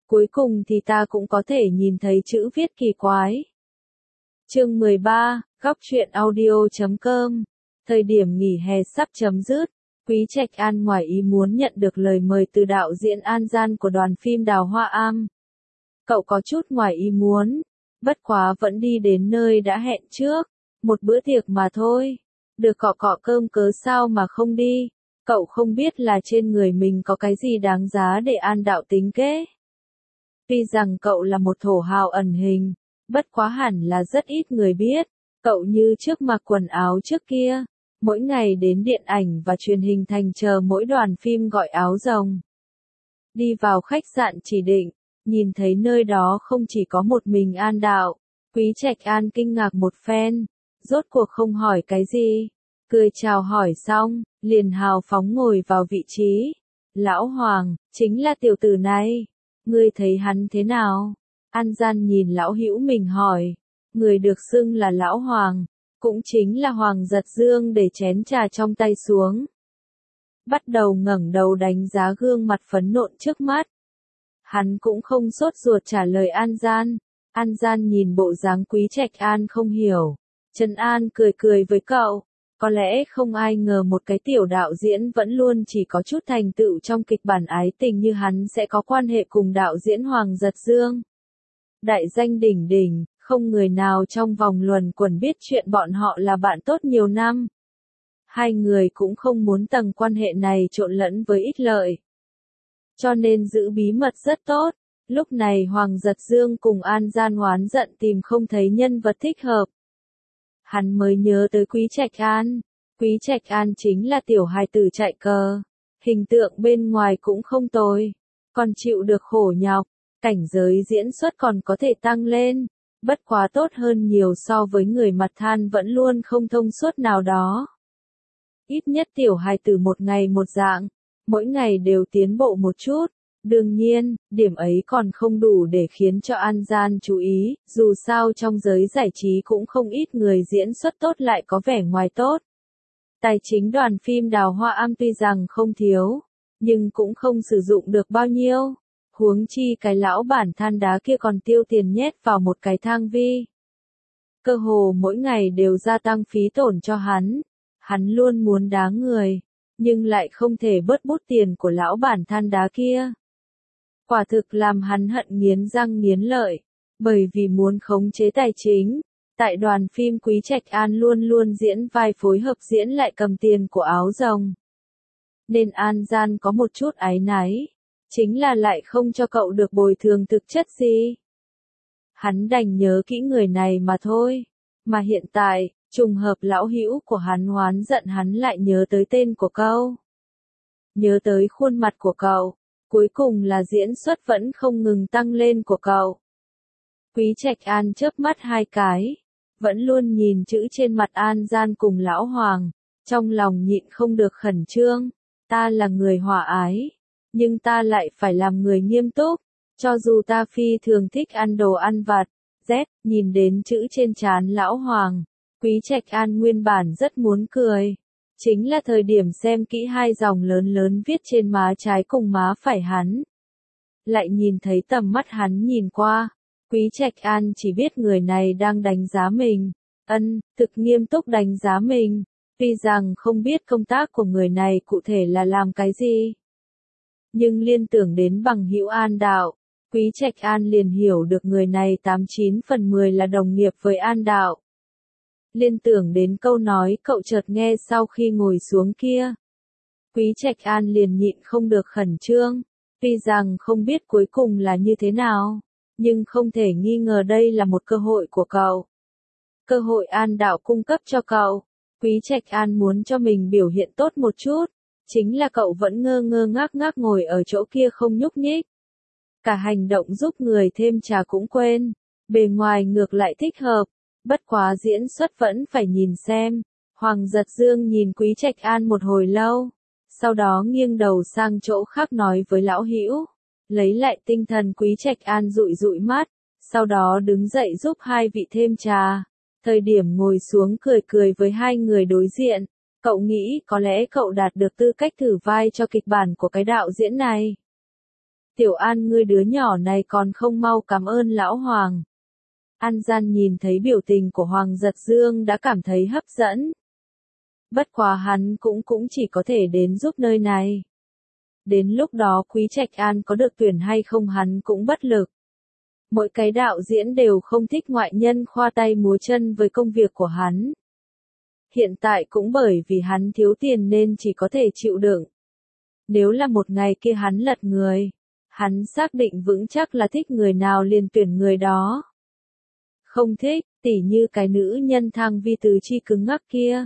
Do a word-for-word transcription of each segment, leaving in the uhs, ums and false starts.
Cuối cùng thì ta cũng có thể nhìn thấy chữ viết kỳ quái. Chương mười ba, góc truyện audio chấm com. Thời điểm nghỉ hè sắp chấm dứt, Quý Trạch An ngoài ý muốn nhận được lời mời từ đạo diễn An Gian của đoàn phim Đào Hoa Am. Cậu có chút ngoài ý muốn, bất quá vẫn đi đến nơi đã hẹn trước, một bữa tiệc mà thôi. Được cọ cọ cơm cớ sao mà không đi, cậu không biết là trên người mình có cái gì đáng giá để An đạo tính kế. Tuy rằng cậu là một thổ hào ẩn hình, bất quá hẳn là rất ít người biết, cậu như trước mặc quần áo trước kia, mỗi ngày đến điện ảnh và truyền hình thành chờ mỗi đoàn phim gọi áo rồng. Đi vào khách sạn chỉ định, nhìn thấy nơi đó không chỉ có một mình An đạo, Quý Trạch An kinh ngạc một phen, rốt cuộc không hỏi cái gì, cười chào hỏi xong, liền hào phóng ngồi vào vị trí. Lão Hoàng, chính là tiểu tử này, ngươi thấy hắn thế nào? An Gian nhìn lão hữu mình hỏi, người được xưng là Lão Hoàng, cũng chính là Hoàng Giật Dương để chén trà trong tay xuống. Bắt đầu ngẩng đầu đánh giá gương mặt phấn nộn trước mắt. Hắn cũng không sốt ruột trả lời An Gian. An Gian nhìn bộ dáng Quý Trạch An không hiểu. Trần An cười cười với cậu. Có lẽ không ai ngờ một cái tiểu đạo diễn vẫn luôn chỉ có chút thành tựu trong kịch bản ái tình như hắn sẽ có quan hệ cùng đạo diễn Hoàng Giật Dương. Đại danh đỉnh đỉnh, không người nào trong vòng luẩn quẩn biết chuyện bọn họ là bạn tốt nhiều năm. Hai người cũng không muốn tầng quan hệ này trộn lẫn với ích lợi. Cho nên giữ bí mật rất tốt. Lúc này Hoàng Giật Dương cùng An Gian oán giận tìm không thấy nhân vật thích hợp. Hắn mới nhớ tới Quý Trạch An. Quý Trạch An chính là tiểu hài tử chạy cờ. Hình tượng bên ngoài cũng không tồi. Còn chịu được khổ nhọc. Cảnh giới diễn xuất còn có thể tăng lên. Bất quá tốt hơn nhiều so với người mặt than vẫn luôn không thông suốt nào đó. Ít nhất tiểu hài tử một ngày một dạng. Mỗi ngày đều tiến bộ một chút. Đương nhiên, điểm ấy còn không đủ để khiến cho An Gian chú ý, dù sao trong giới giải trí cũng không ít người diễn xuất tốt lại có vẻ ngoài tốt. Tài chính đoàn phim Đào Hoa Am tuy rằng không thiếu, nhưng cũng không sử dụng được bao nhiêu. Huống chi cái lão bản than đá kia còn tiêu tiền nhét vào một cái thang vi. Cơ hồ mỗi ngày đều gia tăng phí tổn cho hắn. Hắn luôn muốn đá người, nhưng lại không thể bớt bút tiền của lão bản than đá kia. Quả thực làm hắn hận nghiến răng nghiến lợi, bởi vì muốn khống chế tài chính. Tại đoàn phim Quý Trạch An luôn luôn diễn vai phối hợp diễn lại cầm tiền của áo rồng. Nên An Gian có một chút áy náy, chính là lại không cho cậu được bồi thường thực chất gì. Hắn đành nhớ kỹ người này mà thôi, mà hiện tại, trùng hợp lão hữu của hắn oán giận hắn lại nhớ tới tên của cậu. Nhớ tới khuôn mặt của cậu, cuối cùng là diễn xuất vẫn không ngừng tăng lên của cậu. Quý Trạch An chớp mắt hai cái, vẫn luôn nhìn chữ trên mặt An Gian cùng Lão Hoàng, trong lòng nhịn không được khẩn trương, ta là người hòa ái, nhưng ta lại phải làm người nghiêm túc, cho dù ta phi thường thích ăn đồ ăn vặt. Z, nhìn đến chữ trên trán Lão Hoàng, Quý Trạch An nguyên bản rất muốn cười. Chính là thời điểm xem kỹ hai dòng lớn lớn viết trên má trái cùng má phải hắn. Lại nhìn thấy tầm mắt hắn nhìn qua. Quý Trạch An chỉ biết người này đang đánh giá mình. Ân, thực nghiêm túc đánh giá mình. Tuy rằng không biết công tác của người này cụ thể là làm cái gì. Nhưng liên tưởng đến bằng hữu An đạo. Quý Trạch An liền hiểu được người này tám chín phần mười là đồng nghiệp với An đạo. Liên tưởng đến câu nói cậu chợt nghe sau khi ngồi xuống kia. Quý Trạch An liền nhịn không được khẩn trương. Tuy rằng không biết cuối cùng là như thế nào, nhưng không thể nghi ngờ đây là một cơ hội của cậu. Cơ hội An đạo cung cấp cho cậu. Quý Trạch An muốn cho mình biểu hiện tốt một chút. Chính là cậu vẫn ngơ ngơ ngác ngác ngồi ở chỗ kia không nhúc nhích. Cả hành động giúp người thêm trà cũng quên. Bề ngoài ngược lại thích hợp. Bất quá diễn xuất vẫn phải nhìn xem. Hoàng Giật Dương nhìn Quý Trạch An một hồi lâu. Sau đó nghiêng đầu sang chỗ khác nói với lão hữu. Lấy lại tinh thần Quý Trạch An dụi dụi mắt. Sau đó đứng dậy giúp hai vị thêm trà. Thời điểm ngồi xuống cười cười với hai người đối diện. Cậu nghĩ có lẽ cậu đạt được tư cách thử vai cho kịch bản của cái đạo diễn này. Tiểu An ngươi đứa nhỏ này còn không mau cảm ơn lão Hoàng. An Gian nhìn thấy biểu tình của Hoàng Giật Dương đã cảm thấy hấp dẫn. Bất quá hắn cũng cũng chỉ có thể đến giúp nơi này. Đến lúc đó Quý Trạch An có được tuyển hay không hắn cũng bất lực. Mỗi cái đạo diễn đều không thích ngoại nhân khoa tay múa chân với công việc của hắn. Hiện tại cũng bởi vì hắn thiếu tiền nên chỉ có thể chịu đựng. Nếu là một ngày kia hắn lật người, hắn xác định vững chắc là thích người nào liền tuyển người đó. Không thích, tỉ như cái nữ nhân Thang Vi Từ Chi cứng ngắc kia.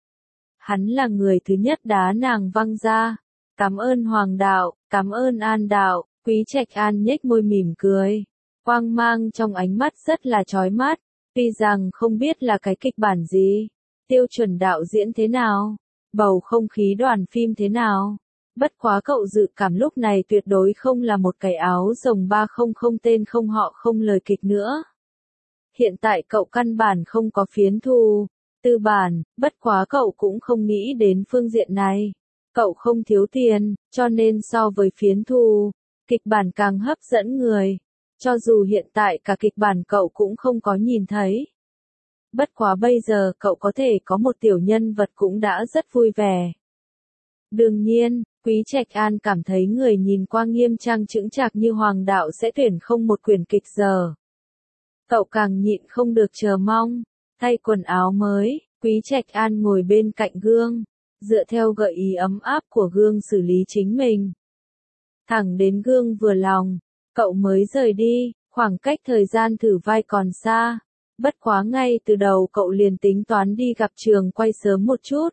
Hắn là người thứ nhất đá nàng văng ra. Cảm ơn Hoàng đạo, cảm ơn An đạo. Quý Trạch An nhếch môi mỉm cười. Quang mang trong ánh mắt rất là chói mắt. Tuy rằng không biết là cái kịch bản gì, tiêu chuẩn đạo diễn thế nào, bầu không khí đoàn phim thế nào. Bất quá cậu dự cảm lúc này tuyệt đối không là một cái áo rồng ba không không tên không họ không lời kịch nữa. Hiện tại cậu căn bản không có phiến thu, tư bản, bất quá cậu cũng không nghĩ đến phương diện này. Cậu không thiếu tiền, cho nên so với phiến thu, kịch bản càng hấp dẫn người. Cho dù hiện tại cả kịch bản cậu cũng không có nhìn thấy. Bất quá bây giờ cậu có thể có một tiểu nhân vật cũng đã rất vui vẻ. Đương nhiên, Quý Trạch An cảm thấy người nhìn qua nghiêm trang chững chạc như Hoàng đạo sẽ tuyển không một quyển kịch giờ. Cậu càng nhịn không được chờ mong. Thay quần áo mới, Quý Trạch An ngồi bên cạnh gương, dựa theo gợi ý ấm áp của gương xử lý chính mình. Thẳng đến gương vừa lòng, cậu mới rời đi, khoảng cách thời gian thử vai còn xa. Bất quá ngay từ đầu cậu liền tính toán đi gặp trường quay sớm một chút.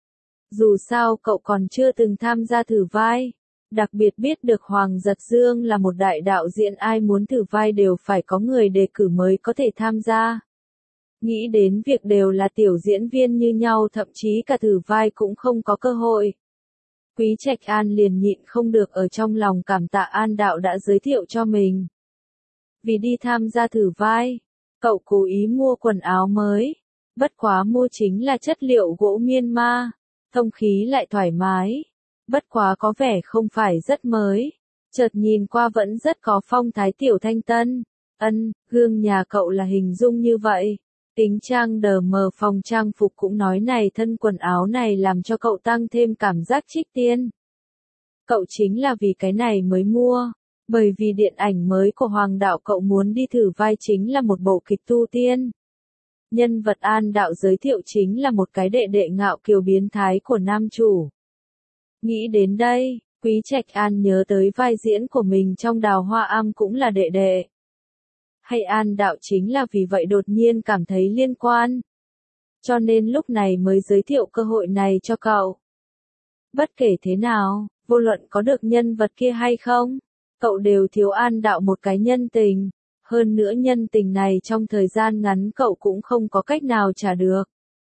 Dù sao cậu còn chưa từng tham gia thử vai. Đặc biệt biết được Hoàng Giật Dương là một đại đạo diễn ai muốn thử vai đều phải có người đề cử mới có thể tham gia. Nghĩ đến việc đều là tiểu diễn viên như nhau thậm chí cả thử vai cũng không có cơ hội. Quý Trạch An liền nhịn không được ở trong lòng cảm tạ An đạo đã giới thiệu cho mình. Vì đi tham gia thử vai, cậu cố ý mua quần áo mới. Bất quá mua chính là chất liệu gỗ Myanmar, thông khí lại thoải mái. Bất quá có vẻ không phải rất mới, chợt nhìn qua vẫn rất có phong thái tiểu thanh tân. Ân, gương nhà cậu là hình dung như vậy. Kính trang đờ mờ phòng trang phục cũng nói này thân quần áo này làm cho cậu tăng thêm cảm giác trích tiên. Cậu chính là vì cái này mới mua, bởi vì điện ảnh mới của Hoàng đạo cậu muốn đi thử vai chính là một bộ kịch tu tiên. Nhân vật An đạo giới thiệu chính là một cái đệ đệ ngạo kiều biến thái của nam chủ. Nghĩ đến đây, Quý Trạch An nhớ tới vai diễn của mình trong Đào Hoa Am cũng là đệ đệ. Hay An đạo chính là vì vậy đột nhiên cảm thấy liên quan. Cho nên lúc này mới giới thiệu cơ hội này cho cậu. Bất kể thế nào, vô luận có được nhân vật kia hay không, cậu đều thiếu An đạo một cái nhân tình. Hơn nữa nhân tình này trong thời gian ngắn cậu cũng không có cách nào trả được.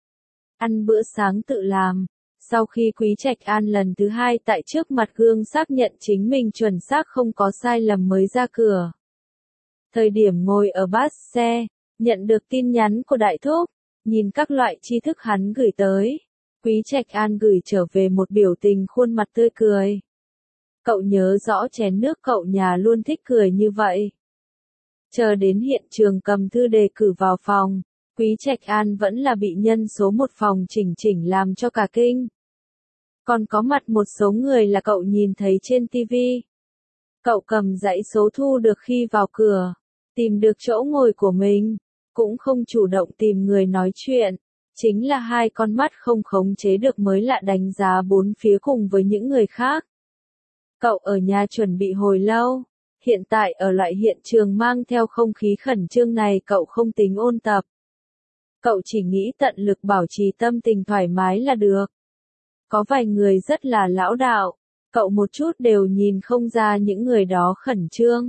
Ăn bữa sáng tự làm. Sau khi Quý Trạch An lần thứ hai tại trước mặt gương xác nhận chính mình chuẩn xác không có sai lầm mới ra cửa. Thời điểm ngồi ở bát xe, nhận được tin nhắn của Đại Thúc, nhìn các loại tri thức hắn gửi tới. Quý Trạch An gửi trở về một biểu tình khuôn mặt tươi cười. Cậu nhớ rõ chén nước cậu nhà luôn thích cười như vậy. Chờ đến hiện trường cầm thư đề cử vào phòng, Quý Trạch An vẫn là bị nhân số một phòng chỉnh chỉnh làm cho cả kinh. Còn có mặt một số người là cậu nhìn thấy trên ti vi. Cậu cầm dãy số thu được khi vào cửa, tìm được chỗ ngồi của mình, cũng không chủ động tìm người nói chuyện. Chính là hai con mắt không khống chế được mới lạ đánh giá bốn phía cùng với những người khác. Cậu ở nhà chuẩn bị hồi lâu. Hiện tại ở loại hiện trường mang theo không khí khẩn trương này cậu không tính ôn tập. Cậu chỉ nghĩ tận lực bảo trì tâm tình thoải mái là được. Có vài người rất là lão đạo, cậu một chút đều nhìn không ra những người đó khẩn trương.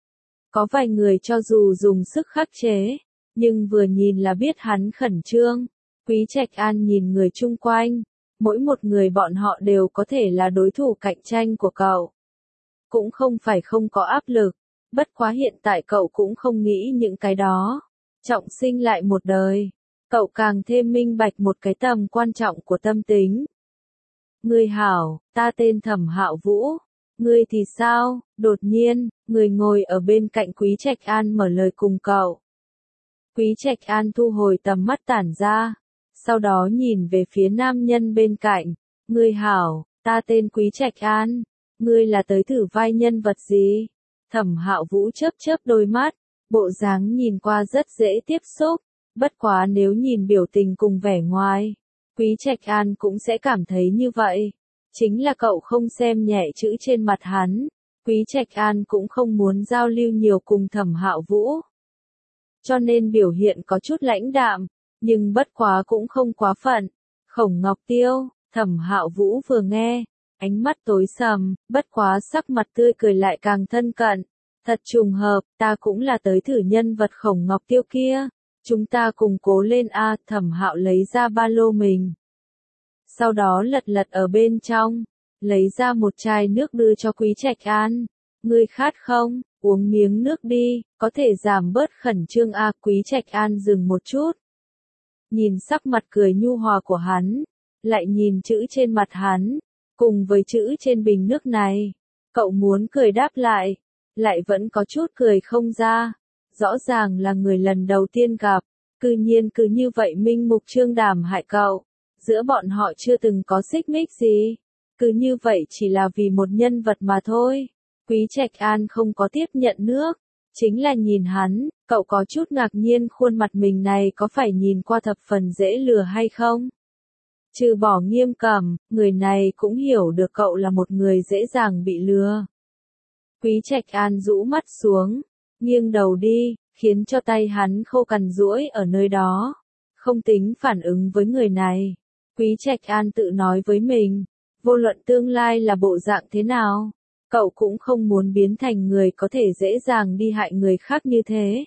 Có vài người cho dù dùng sức khắc chế, nhưng vừa nhìn là biết hắn khẩn trương. Quý Trạch An nhìn người chung quanh, mỗi một người bọn họ đều có thể là đối thủ cạnh tranh của cậu. Cũng không phải không có áp lực, bất quá hiện tại cậu cũng không nghĩ những cái đó. Trọng sinh lại một đời, cậu càng thêm minh bạch một cái tầm quan trọng của tâm tính. Người hảo, ta tên Thẩm Hạo Vũ, Ngươi thì sao? Đột nhiên, người ngồi ở bên cạnh Quý Trạch An mở lời cùng cậu. Quý Trạch An thu hồi tầm mắt tản ra, sau đó nhìn về phía nam nhân bên cạnh. Ngươi hảo, ta tên Quý Trạch An, ngươi là tới thử vai nhân vật gì? Thẩm Hạo Vũ chớp chớp đôi mắt, bộ dáng nhìn qua rất dễ tiếp xúc, bất quá nếu nhìn biểu tình cùng vẻ ngoài, Quý Trạch An cũng sẽ cảm thấy như vậy. Chính là cậu không xem nhẹ chữ trên mặt hắn, Quý Trạch An cũng không muốn giao lưu nhiều cùng Thẩm Hạo Vũ. Cho nên biểu hiện có chút lãnh đạm, nhưng bất quá cũng không quá phận. Khổng Ngọc Tiêu, Thẩm Hạo Vũ vừa nghe, ánh mắt tối sầm, bất quá sắc mặt tươi cười lại càng thân cận. Thật trùng hợp, ta cũng là tới thử nhân vật Khổng Ngọc Tiêu kia. Chúng ta cùng cố lên a. Thẩm Hạo lấy ra ba lô mình. Sau đó lật lật ở bên trong, lấy ra một chai nước đưa cho Quý Trạch An. Ngươi khát không? Uống miếng nước đi, có thể giảm bớt khẩn trương a. Quý Trạch An dừng một chút. Nhìn sắc mặt cười nhu hòa của hắn, lại nhìn chữ trên mặt hắn, cùng với chữ trên bình nước này. Cậu muốn cười đáp lại, lại vẫn có chút cười không ra. Rõ ràng là người lần đầu tiên gặp, cư nhiên cứ như vậy minh mục trương đàm hại cậu. Giữa bọn họ chưa từng có xích mích gì, cứ như vậy chỉ là vì một nhân vật mà thôi. Quý Trạch An không có tiếp nhận nước, chính là nhìn hắn, cậu có chút ngạc nhiên khuôn mặt mình này có phải nhìn qua thập phần dễ lừa hay không? Trừ bỏ Nghiêm Cẩm, người này cũng hiểu được cậu là một người dễ dàng bị lừa. Quý Trạch An rũ mắt xuống, nghiêng đầu đi, khiến cho tay hắn khô cằn duỗi ở nơi đó, không tính phản ứng với người này. Quý Trạch An tự nói với mình, vô luận tương lai là bộ dạng thế nào, cậu cũng không muốn biến thành người có thể dễ dàng đi hại người khác như thế.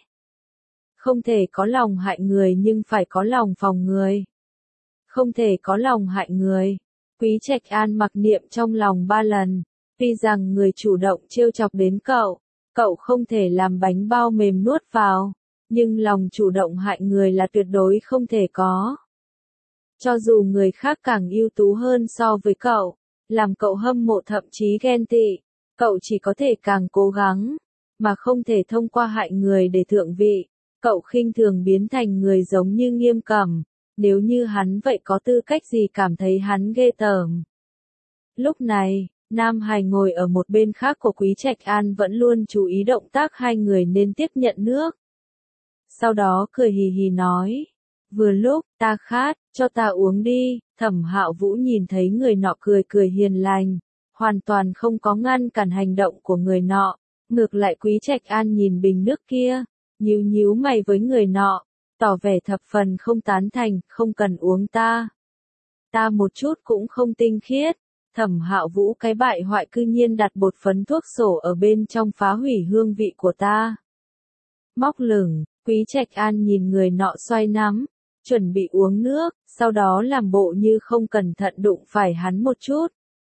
Không thể có lòng hại người nhưng phải có lòng phòng người. Không thể có lòng hại người. Quý Trạch An mặc niệm trong lòng ba lần, tuy rằng người chủ động trêu chọc đến cậu, cậu không thể làm bánh bao mềm nuốt vào, nhưng lòng chủ động hại người là tuyệt đối không thể có. Cho dù người khác càng ưu tú hơn so với cậu, làm cậu hâm mộ thậm chí ghen tị, cậu chỉ có thể càng cố gắng, mà không thể thông qua hại người để thượng vị. Cậu khinh thường biến thành người giống như Nghiêm Cẩm, nếu như hắn vậy có tư cách gì cảm thấy hắn ghê tởm. Lúc này, Nam Hải ngồi ở một bên khác của Quý Trạch An vẫn luôn chú ý động tác hai người nên tiếp nhận nước. Sau đó cười hì hì nói, vừa lúc, ta khát, cho ta uống đi. Thẩm Hạo Vũ nhìn thấy người nọ cười cười hiền lành, hoàn toàn không có ngăn cản hành động của người nọ. Ngược lại Quý Trạch An nhìn bình nước kia, nhíu nhíu mày với người nọ, tỏ vẻ thập phần không tán thành, không cần uống ta. Ta một chút cũng không tinh khiết. Thẩm Hạo Vũ cái bại hoại cư nhiên đặt bột phấn thuốc sổ ở bên trong phá hủy hương vị của ta. Móc lửng, Quý Trạch An nhìn người nọ xoay nắm, chuẩn bị uống nước, sau đó làm bộ như không cẩn thận đụng phải hắn một chút.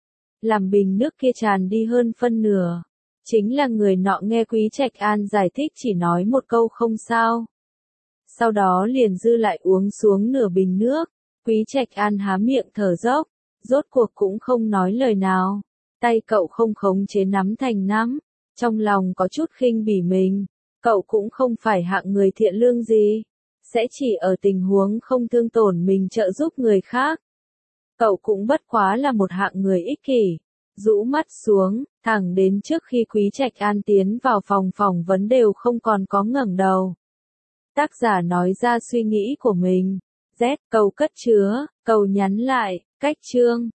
Làm bình nước kia tràn đi hơn phân nửa. Chính là người nọ nghe Quý Trạch An giải thích chỉ nói một câu không sao. Sau đó liền dư lại uống xuống nửa bình nước. Quý Trạch An há miệng thở dốc, rốt cuộc cũng không nói lời nào. Tay cậu không khống chế nắm thành nắm, trong lòng có chút khinh bỉ mình. Cậu cũng không phải hạng người thiện lương gì, sẽ chỉ ở tình huống không thương tổn mình trợ giúp người khác. Cậu cũng bất quá là một hạng người ích kỷ. Rũ mắt xuống, thẳng đến trước khi Quý Trạch An tiến vào phòng phỏng vấn đều không còn có ngẩng đầu. Tác giả nói ra suy nghĩ của mình. Z, câu cất chứa, câu nhắn lại, cách chương.